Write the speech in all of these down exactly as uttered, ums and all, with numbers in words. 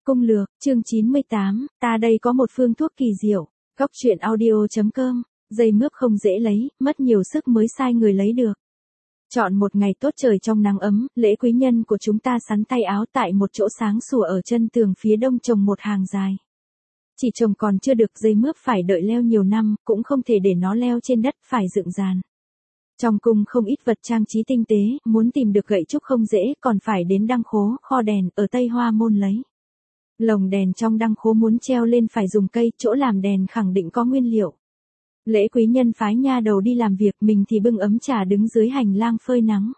Cung lược, chương chín mươi tám, ta đây có một phương thuốc kỳ diệu. Góc truyện audio.com, dây mướp không dễ lấy, mất nhiều sức mới sai người lấy được. Chọn một ngày tốt trời trong nắng ấm, lễ quý nhân của chúng ta sắn tay áo tại một chỗ sáng sủa ở chân tường phía đông trồng một hàng dài. Chỉ trồng còn chưa được, dây mướp phải đợi leo nhiều năm, cũng không thể để nó leo trên đất, phải dựng giàn. Trong cung không ít vật trang trí tinh tế, muốn tìm được gậy trúc không dễ, còn phải đến đăng khố, kho đèn, ở Tây Hoa Môn lấy. Lồng đèn trong đăng khố muốn treo lên phải dùng cây, chỗ làm đèn khẳng định có nguyên liệu. Lễ quý nhân phái nha đầu đi làm việc, mình thì bưng ấm trà đứng dưới hành lang phơi nắng.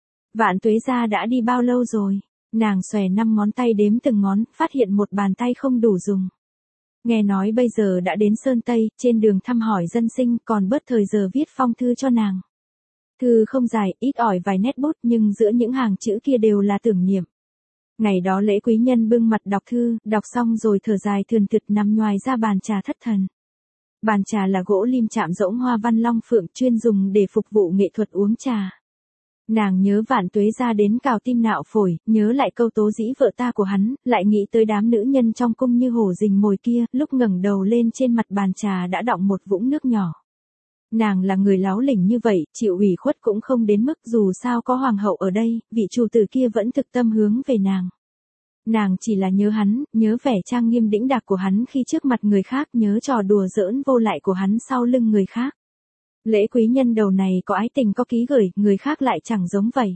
Vạn Tuế gia đã đi bao lâu rồi? Nàng xòe năm ngón tay đếm từng ngón, phát hiện một bàn tay không đủ dùng. Nghe nói bây giờ đã đến Sơn Tây, trên đường thăm hỏi dân sinh, còn bớt thời giờ viết phong thư cho nàng. Thư không dài, ít ỏi vài nét bút, nhưng giữa những hàng chữ kia đều là tưởng niệm. Ngày đó lễ quý nhân bưng mặt đọc thư, đọc xong rồi thở dài thườn thượt nằm nhoài ra bàn trà thất thần. Bàn trà là gỗ lim chạm rỗng hoa văn long phượng, chuyên dùng để phục vụ nghệ thuật uống trà. Nàng nhớ Vạn Tuế gia đến cào tim nạo phổi, nhớ lại câu tố dĩ vợ ta của hắn, lại nghĩ tới đám nữ nhân trong cung như hổ rình mồi kia, lúc ngẩng đầu lên trên mặt bàn trà đã đọng một vũng nước nhỏ. Nàng là người láo lỉnh như vậy, chịu ủy khuất cũng không đến mức, dù sao có hoàng hậu ở đây, vị chủ tử kia vẫn thực tâm hướng về nàng. Nàng chỉ là nhớ hắn, nhớ vẻ trang nghiêm đĩnh đạc của hắn khi trước mặt người khác, nhớ trò đùa giỡn vô lại của hắn sau lưng người khác. Lễ quý nhân đầu này có ái tình có ký gửi, người khác lại chẳng giống vậy.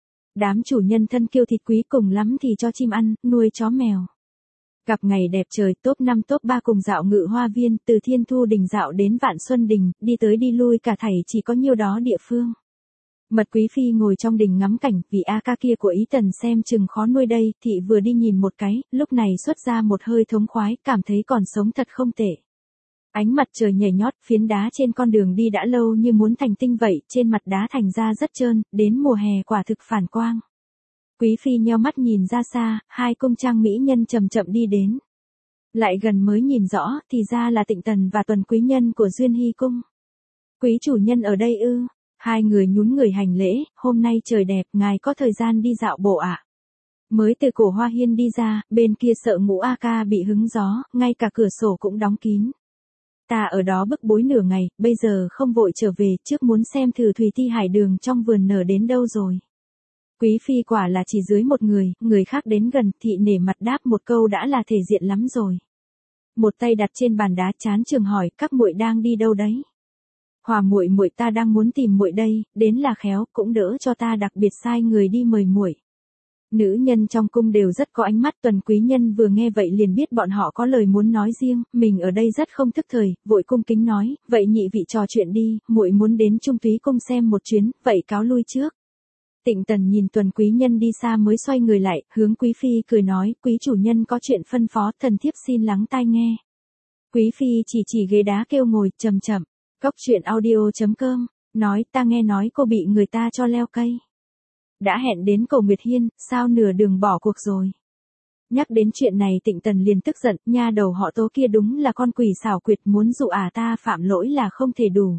Đám chủ nhân thân kiêu thịt quý, cùng lắm thì cho chim ăn, nuôi chó mèo. Gặp ngày đẹp trời, top năm top ba cùng dạo Ngự Hoa Viên, từ Thiên Thu Đình dạo đến Vạn Xuân Đình, đi tới đi lui cả thảy chỉ có nhiêu đó địa phương. Mật quý phi ngồi trong đình ngắm cảnh, vì a ca kia của Ý Tần xem chừng khó nuôi đây, thị vừa đi nhìn một cái, lúc này xuất ra một hơi thống khoái, cảm thấy còn sống thật không tệ. Ánh mặt trời nhảy nhót, phiến đá trên con đường đi đã lâu như muốn thành tinh vậy, trên mặt đá thành ra rất trơn, đến mùa hè quả thực phản quang. Quý phi nheo mắt nhìn ra xa, hai cung trang mỹ nhân chậm chậm đi đến. Lại gần mới nhìn rõ, thì ra là Tịnh Tần và Tuần quý nhân của Duyên Hy cung. Quý chủ nhân ở đây ư? Hai người nhún người hành lễ, hôm nay trời đẹp, ngài có thời gian đi dạo bộ ạ? À? Mới từ cổ hoa hiên đi ra, bên kia sợ Ngũ A Ca bị hứng gió, ngay cả cửa sổ cũng đóng kín. Ta ở đó bức bối nửa ngày, bây giờ không vội trở về, trước muốn xem thử thủy ti hải đường trong vườn nở đến đâu rồi. Quý phi quả là chỉ dưới một người, người khác đến gần, thị nể mặt đáp một câu đã là thể diện lắm rồi. Một tay đặt trên bàn đá, chán trường hỏi, các muội đang đi đâu đấy? Hòa muội muội ta đang muốn tìm muội đây, đến là khéo, cũng đỡ cho ta đặc biệt sai người đi mời muội. Nữ nhân trong cung đều rất có ánh mắt, Tuần quý nhân vừa nghe vậy liền biết bọn họ có lời muốn nói riêng, mình ở đây rất không thức thời, vội cung kính nói, vậy nhị vị trò chuyện đi, muội muốn đến Trung Túy cung xem một chuyến, vậy cáo lui trước. Tịnh Tần nhìn Tuần quý nhân đi xa mới xoay người lại, hướng quý phi cười nói, quý chủ nhân có chuyện phân phó, thần thiếp xin lắng tai nghe. Quý phi chỉ chỉ ghế đá kêu ngồi, chậm chậm. Góc truyện audio.com, nói, ta nghe nói cô bị người ta cho leo cây. Đã hẹn đến Cầu Nguyệt Hiên, sao nửa đường bỏ cuộc rồi? Nhắc đến chuyện này Tịnh Tần liền tức giận, nha đầu họ Tố kia đúng là con quỷ xảo quyệt, muốn dụ ả ta phạm lỗi là không thể đủ.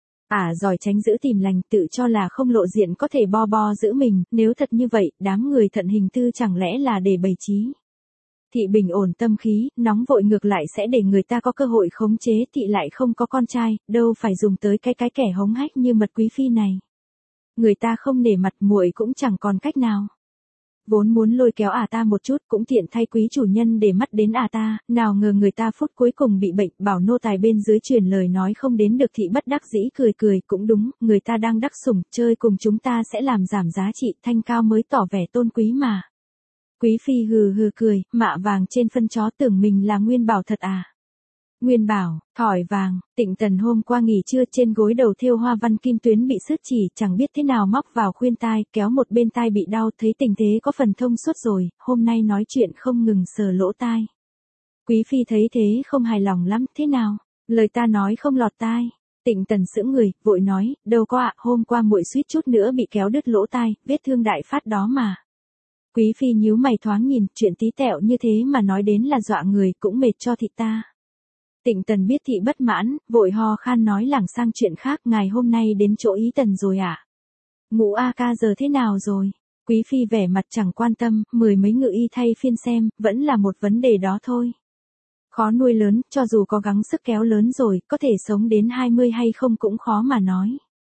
Ả giỏi tránh giữ tìm lành, tự cho là không lộ diện có thể bo bo giữ mình, nếu thật như vậy, đám người thận hình tư chẳng lẽ là để bày trí. Thị bình ổn tâm khí, nóng vội ngược lại sẽ để người ta có cơ hội khống chế, thị lại không có con trai, đâu phải dùng tới cái cái kẻ hống hách như Mật quý phi này. Người ta không nể mặt muội cũng chẳng còn cách nào. Vốn muốn lôi kéo ả ta một chút, cũng tiện thay quý chủ nhân để mắt đến ả ta, nào ngờ người ta phút cuối cùng bị bệnh, bảo nô tài bên dưới truyền lời nói không đến được, thị bất đắc dĩ cười cười, cũng đúng, người ta đang đắc sủng, chơi cùng chúng ta sẽ làm giảm giá trị, thanh cao mới tỏ vẻ tôn quý mà. Quý phi hừ hừ cười, mạ vàng trên phân chó, tưởng mình là Nguyên Bảo thật à? Nguyên Bảo, thỏi vàng. Tịnh Tần hôm qua nghỉ trưa, trên gối đầu thêu hoa văn kim tuyến bị sứt chỉ, chẳng biết thế nào móc vào khuyên tai, kéo một bên tai bị đau, thấy tình thế có phần thông suốt rồi, hôm nay nói chuyện không ngừng sờ lỗ tai. Quý phi thấy thế không hài lòng lắm, thế nào? Lời ta nói không lọt tai. Tịnh Tần sững người, vội nói, đâu có ạ, hôm qua muội suýt chút nữa bị kéo đứt lỗ tai, vết thương đại phát đó mà. Quý phi nhíu mày thoáng nhìn, chuyện tí tẹo như thế mà nói đến là dọa người, cũng mệt cho thị ta. Tịnh Tần biết thị bất mãn, vội ho khan nói lảng sang chuyện khác, ngài hôm nay đến chỗ Ý Tần rồi ạ? À? Ngũ A Ca giờ thế nào rồi? Quý phi vẻ mặt chẳng quan tâm, mười mấy ngự y thay phiên xem, vẫn là một vấn đề đó thôi. Khó nuôi lớn, cho dù có gắng sức kéo lớn rồi, có thể sống đến hai mươi hay không cũng khó mà nói.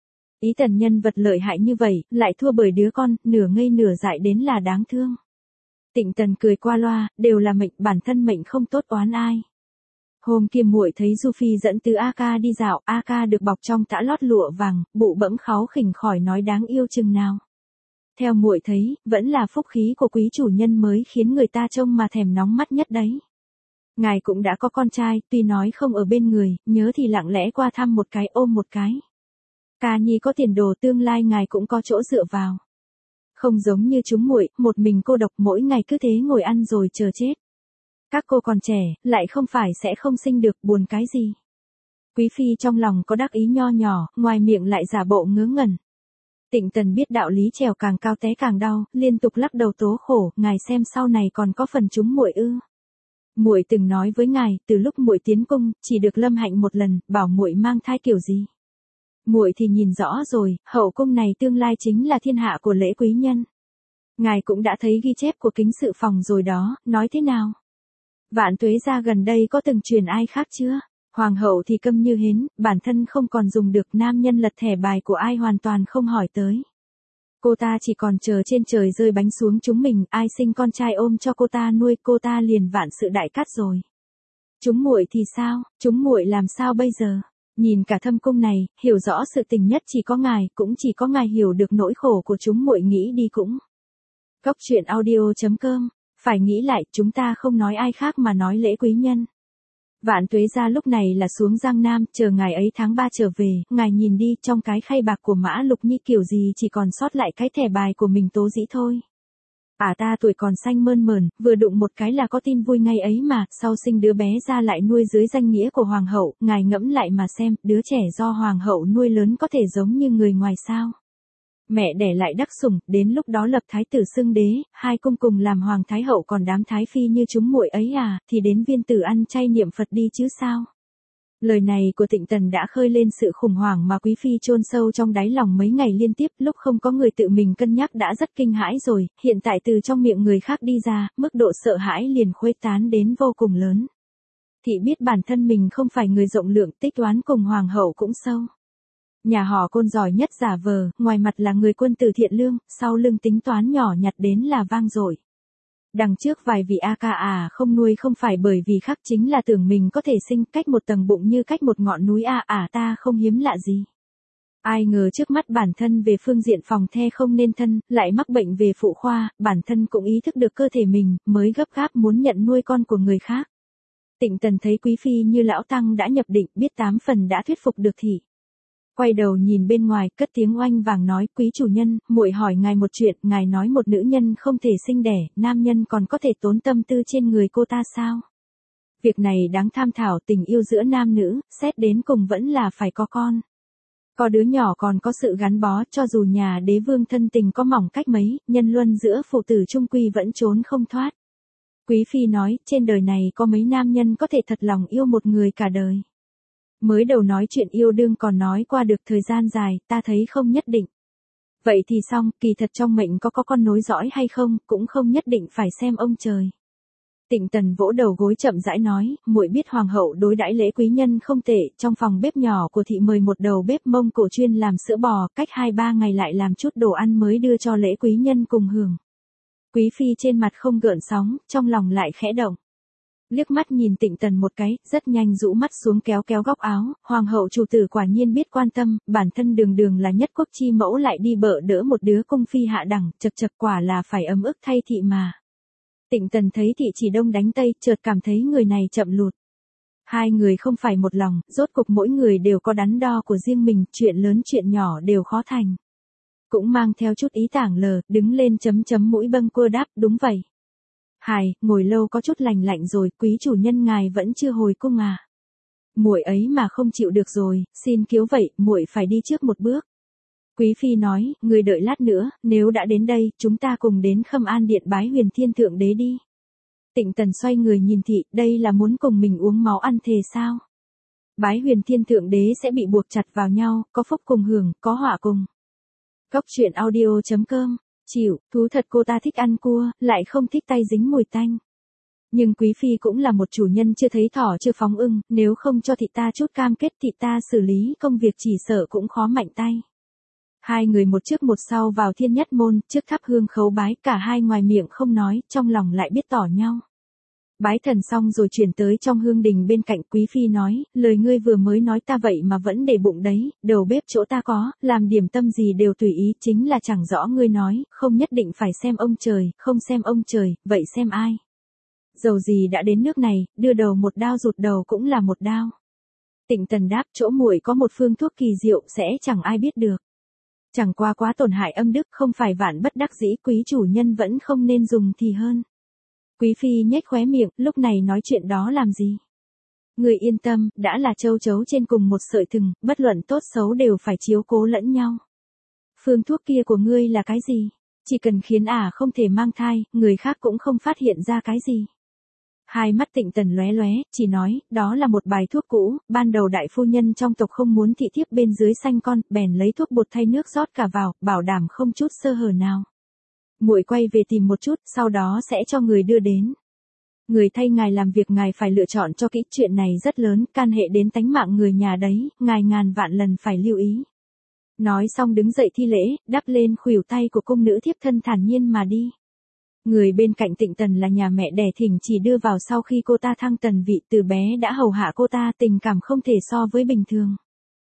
Ý Tần nhân vật lợi hại như vậy, lại thua bởi đứa con, nửa ngây nửa dại đến là đáng thương. Tịnh Tần cười qua loa, đều là mệnh, bản thân mệnh không tốt oán ai. Hôm kia muội thấy Du Phi dẫn Tứ A Ca đi dạo, A Ca được bọc trong tã lót lụa vàng, bụ bẫm kháu khỉnh khỏi nói đáng yêu chừng nào. Theo muội thấy, vẫn là phúc khí của quý chủ nhân mới khiến người ta trông mà thèm nóng mắt nhất đấy. Ngài cũng đã có con trai, tuy nói không ở bên người, nhớ thì lặng lẽ qua thăm một cái ôm một cái. Ca nhi có tiền đồ tương lai ngài cũng có chỗ dựa vào. Không giống như chúng muội, một mình cô độc mỗi ngày cứ thế ngồi ăn rồi chờ chết. Các cô còn trẻ, lại không phải sẽ không sinh được, buồn cái gì. Quý phi trong lòng có đắc ý nho nhỏ, ngoài miệng lại giả bộ ngớ ngẩn. Tịnh Tần biết đạo lý trèo càng cao té càng đau, liên tục lắc đầu tố khổ, ngài xem sau này còn có phần chúng muội ư? Muội từng nói với ngài, từ lúc muội tiến cung, chỉ được lâm hạnh một lần, bảo muội mang thai kiểu gì. Muội thì nhìn rõ rồi, hậu cung này tương lai chính là thiên hạ của lễ quý nhân. Ngài cũng đã thấy ghi chép của kính sự phòng rồi đó, nói thế nào? Vạn Tuế gia gần đây có từng truyền ai khác chưa? Hoàng hậu thì câm như hến, bản thân không còn dùng được, nam nhân lật thẻ bài của ai hoàn toàn không hỏi tới. Cô ta chỉ còn chờ trên trời rơi bánh xuống chúng mình, ai sinh con trai ôm cho cô ta nuôi, cô ta liền vạn sự đại cát rồi. Chúng muội thì sao, chúng muội làm sao bây giờ? Nhìn cả thâm cung này, hiểu rõ sự tình nhất chỉ có ngài, cũng chỉ có ngài hiểu được nỗi khổ của chúng muội, nghĩ đi cũng. Góc truyện audio chấm com, phải nghĩ lại, chúng ta không nói ai khác mà nói lễ quý nhân. Vạn Tuế gia lúc này là xuống Giang Nam, chờ ngài ấy tháng ba trở về, ngài nhìn đi, trong cái khay bạc của Mã Lục Nhi kiểu gì chỉ còn sót lại cái thẻ bài của mình Tố Dĩ thôi. À ta tuổi còn xanh mơn mởn, vừa đụng một cái là có tin vui ngay ấy mà, sau sinh đứa bé ra lại nuôi dưới danh nghĩa của hoàng hậu, ngài ngẫm lại mà xem, đứa trẻ do hoàng hậu nuôi lớn có thể giống như người ngoài sao? Mẹ đẻ lại đắc sủng, đến lúc đó lập thái tử xưng đế, hai cung cùng làm hoàng thái hậu, còn đám thái phi như chúng muội ấy à, thì đến viên tử ăn chay niệm Phật đi chứ sao? Lời này của Tịnh Tần đã khơi lên sự khủng hoảng mà quý phi chôn sâu trong đáy lòng mấy ngày liên tiếp, lúc không có người tự mình cân nhắc đã rất kinh hãi rồi, hiện tại từ trong miệng người khác đi ra, mức độ sợ hãi liền khuếch tán đến vô cùng lớn. Thị biết bản thân mình không phải người rộng lượng, tích toán cùng hoàng hậu cũng sâu. Nhà họ Côn giỏi nhất giả vờ, ngoài mặt là người quân tử thiện lương, sau lưng tính toán nhỏ nhặt đến là vang dội. Đằng trước vài vị A Ca à không nuôi không phải bởi vì khác, chính là tưởng mình có thể sinh cách một tầng bụng như cách một ngọn núi a à, à ta không hiếm lạ gì. Ai ngờ trước mắt bản thân về phương diện phòng the không nên thân, lại mắc bệnh về phụ khoa, bản thân cũng ý thức được cơ thể mình, mới gấp gáp muốn nhận nuôi con của người khác. Tịnh Tần thấy quý phi như lão tăng đã nhập định, biết tám phần đã thuyết phục được thì. Quay đầu nhìn bên ngoài, cất tiếng oanh vàng nói, quý chủ nhân, muội hỏi ngài một chuyện, ngài nói một nữ nhân không thể sinh đẻ, nam nhân còn có thể tốn tâm tư trên người cô ta sao? Việc này đáng tham thảo, tình yêu giữa nam nữ, xét đến cùng vẫn là phải có con. Có đứa nhỏ còn có sự gắn bó, cho dù nhà đế vương thân tình có mỏng cách mấy, nhân luân giữa phụ tử trung quy vẫn trốn không thoát. Quý phi nói, trên đời này có mấy nam nhân có thể thật lòng yêu một người cả đời. Mới đầu nói chuyện yêu đương còn nói qua được thời gian dài, ta thấy không nhất định. Vậy thì xong, kỳ thật trong mệnh có có con nối dõi hay không, cũng không nhất định phải xem ông trời. Tịnh Tần vỗ đầu gối chậm rãi nói, muội biết hoàng hậu đối đãi lễ quý nhân không tệ, trong phòng bếp nhỏ của thị mời một đầu bếp Mông Cổ chuyên làm sữa bò, cách hai ba ngày lại làm chút đồ ăn mới đưa cho lễ quý nhân cùng hưởng. Quý phi trên mặt không gợn sóng, trong lòng lại khẽ động. Liếc mắt nhìn Tịnh Tần một cái, rất nhanh rũ mắt xuống kéo kéo góc áo, hoàng hậu chủ tử quả nhiên biết quan tâm, bản thân đường đường là nhất quốc chi mẫu lại đi bợ đỡ một đứa cung phi hạ đẳng, chật chật quả là phải ấm ức thay thị mà. Tịnh Tần thấy thị chỉ đông đánh tây, chợt cảm thấy người này chậm lụt. Hai người không phải một lòng, rốt cục mỗi người đều có đắn đo của riêng mình, chuyện lớn chuyện nhỏ đều khó thành. Cũng mang theo chút ý tảng lờ, đứng lên chấm chấm mũi bâng quơ đáp, đúng vậy. Hài, ngồi lâu có chút lành lạnh rồi, quý chủ nhân ngài vẫn chưa hồi cung à? Muội ấy mà không chịu được rồi, xin kiếu vậy, muội phải đi trước một bước. Quý phi nói, người đợi lát nữa, nếu đã đến đây, chúng ta cùng đến Khâm An điện bái Huyền Thiên Thượng Đế đi. Tịnh Tần xoay người nhìn thị, đây là muốn cùng mình uống máu ăn thề sao? Bái Huyền Thiên Thượng Đế sẽ bị buộc chặt vào nhau, có phúc cùng hưởng, có họa cùng. Góc truyện audio chấm com Chịu, thú thật cô ta thích ăn cua, lại không thích tay dính mùi tanh. Nhưng quý phi cũng là một chủ nhân chưa thấy thỏ chưa phóng ưng, nếu không cho thị ta chút cam kết thị ta xử lý công việc chỉ sợ cũng khó mạnh tay. Hai người một trước một sau vào thiên nhất môn, trước thắp hương khấu bái, cả hai ngoài miệng không nói, trong lòng lại biết tỏ nhau. Bái thần xong rồi chuyển tới trong hương đình bên cạnh, quý phi nói, lời ngươi vừa mới nói ta vậy mà vẫn để bụng đấy, đầu bếp chỗ ta có, làm điểm tâm gì đều tùy ý, chính là chẳng rõ ngươi nói, không nhất định phải xem ông trời, không xem ông trời, vậy xem ai. Dầu gì đã đến nước này, đưa đầu một đao rụt đầu cũng là một đao. Tịnh Tần đáp, chỗ muội có một phương thuốc kỳ diệu sẽ chẳng ai biết được. Chẳng qua quá tổn hại âm đức, không phải vạn bất đắc dĩ, quý chủ nhân vẫn không nên dùng thì hơn. Quý phi nhếch khóe miệng, lúc này nói chuyện đó làm gì? Người yên tâm, đã là châu chấu trên cùng một sợi thừng, bất luận tốt xấu đều phải chiếu cố lẫn nhau. Phương thuốc kia của ngươi là cái gì? Chỉ cần khiến ả không thể mang thai, người khác cũng không phát hiện ra cái gì. Hai mắt Tịnh Tần lóe lóe, chỉ nói, đó là một bài thuốc cũ, ban đầu đại phu nhân trong tộc không muốn thị thiếp bên dưới sanh con, bèn lấy thuốc bột thay nước rót cả vào, bảo đảm không chút sơ hở nào. Muội quay về tìm một chút, sau đó sẽ cho người đưa đến. Người thay ngài làm việc ngài phải lựa chọn cho kỹ, chuyện này rất lớn, can hệ đến tánh mạng người nhà đấy, ngài ngàn vạn lần phải lưu ý. Nói xong đứng dậy thi lễ, đắp lên khuỷu tay của cung nữ thiếp thân thản nhiên mà đi. Người bên cạnh Tịnh Tần là nhà mẹ đẻ thỉnh chỉ đưa vào sau khi cô ta thăng tần vị, từ bé đã hầu hạ cô ta, tình cảm không thể so với bình thường.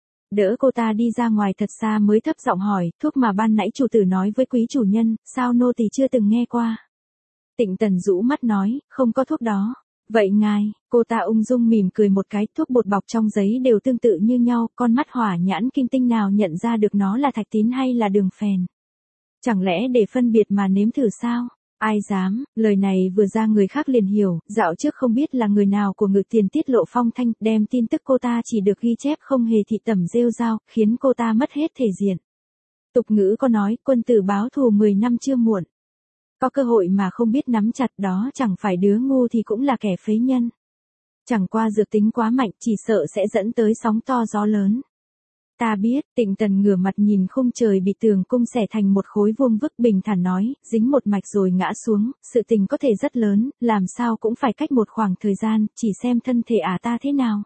Đỡ cô ta đi ra ngoài thật xa mới thấp giọng hỏi, thuốc mà ban nãy chủ tử nói với quý chủ nhân, sao nô tỳ chưa từng nghe qua. Tịnh Tần rũ mắt nói, không có thuốc đó. Vậy ngài, cô ta ung dung mỉm cười một cái, thuốc bột bọc trong giấy đều tương tự như nhau, con mắt hỏa nhãn kim tinh nào nhận ra được nó là thạch tín hay là đường phèn. Chẳng lẽ để phân biệt mà nếm thử sao? Ai dám, lời này vừa ra người khác liền hiểu, dạo trước không biết là người nào của Ngự Tiền tiết lộ phong thanh, đem tin tức cô ta chỉ được ghi chép không hề thị tẩm rêu rao, khiến cô ta mất hết thể diện. Tục ngữ có nói, quân tử báo thù mười năm chưa muộn. Có cơ hội mà không biết nắm chặt đó chẳng phải đứa ngu thì cũng là kẻ phế nhân. Chẳng qua dược tính quá mạnh chỉ sợ sẽ dẫn tới sóng to gió lớn. Ta biết, Tịnh Tần ngửa mặt nhìn khung trời bị tường cung xẻ thành một khối vuông vức, bình thản nói, dính một mạch rồi ngã xuống, sự tình có thể rất lớn, làm sao cũng phải cách một khoảng thời gian, chỉ xem thân thể ả ta thế nào.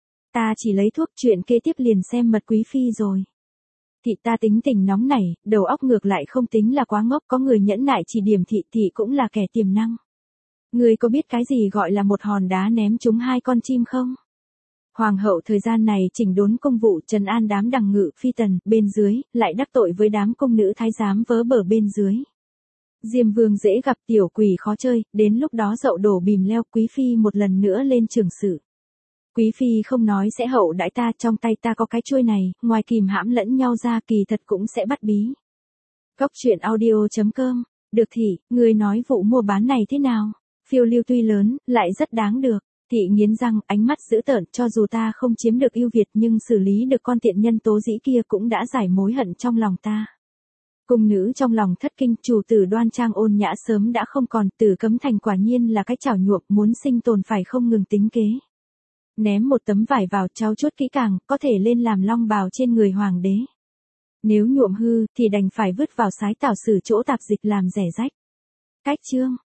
Ta chỉ lấy thuốc, chuyện kế tiếp liền xem mật quý phi rồi. Thị ta tính tình nóng nảy, đầu óc ngược lại không tính là quá ngốc, có người nhẫn nại chỉ điểm thị thì cũng là kẻ tiềm năng. Người có biết cái gì gọi là một hòn đá ném trúng hai con chim không? Hoàng hậu thời gian này chỉnh đốn công vụ, trấn an đám đằng ngự phi tần, bên dưới, lại đắc tội với đám công nữ thái giám vớ bở bên dưới. Diêm vương dễ gặp, tiểu quỷ khó chơi, đến lúc đó dậu đổ bìm leo, quý phi một lần nữa lên trường sự. Quý phi không nói sẽ hậu đãi ta, trong tay ta có cái chuôi này, ngoài kìm hãm lẫn nhau ra kỳ thật cũng sẽ bắt bí. Góc truyện audio chấm com, được thị, người nói vụ mua bán này thế nào? Phiêu lưu tuy lớn, lại rất đáng được. Thị nghiến răng, ánh mắt dữ tợn, cho dù ta không chiếm được ưu việt nhưng xử lý được con tiện nhân Tố Dĩ kia cũng đã giải mối hận trong lòng ta. Cung nữ trong lòng thất kinh, chủ tử đoan trang ôn nhã sớm đã không còn, Tử Cấm Thành quả nhiên là cái chảo nhuộm, muốn sinh tồn phải không ngừng tính kế. Ném một tấm vải vào, trau chuốt kỹ càng, có thể lên làm long bào trên người hoàng đế. Nếu nhuộm hư, thì đành phải vứt vào sái tảo sử chỗ tạp dịch làm rẻ rách. Cách chương